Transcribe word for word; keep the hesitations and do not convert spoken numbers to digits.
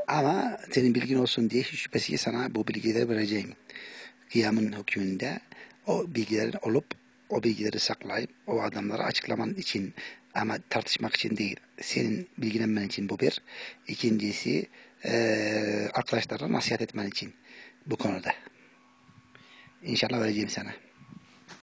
Ama senin bilgin olsun diye hiç şüphesiz sana bu bilgileri vereceğim. Kıyamın hükmünde o bilgilerin olup o bilgileri saklayıp o adamlara açıklaman için ama tartışmak için değil. Senin bilgilenmen için bu bir. İkincisi eee arkadaşlarına nasihat etmen için bu konuda. İnşallah vereceğim sana.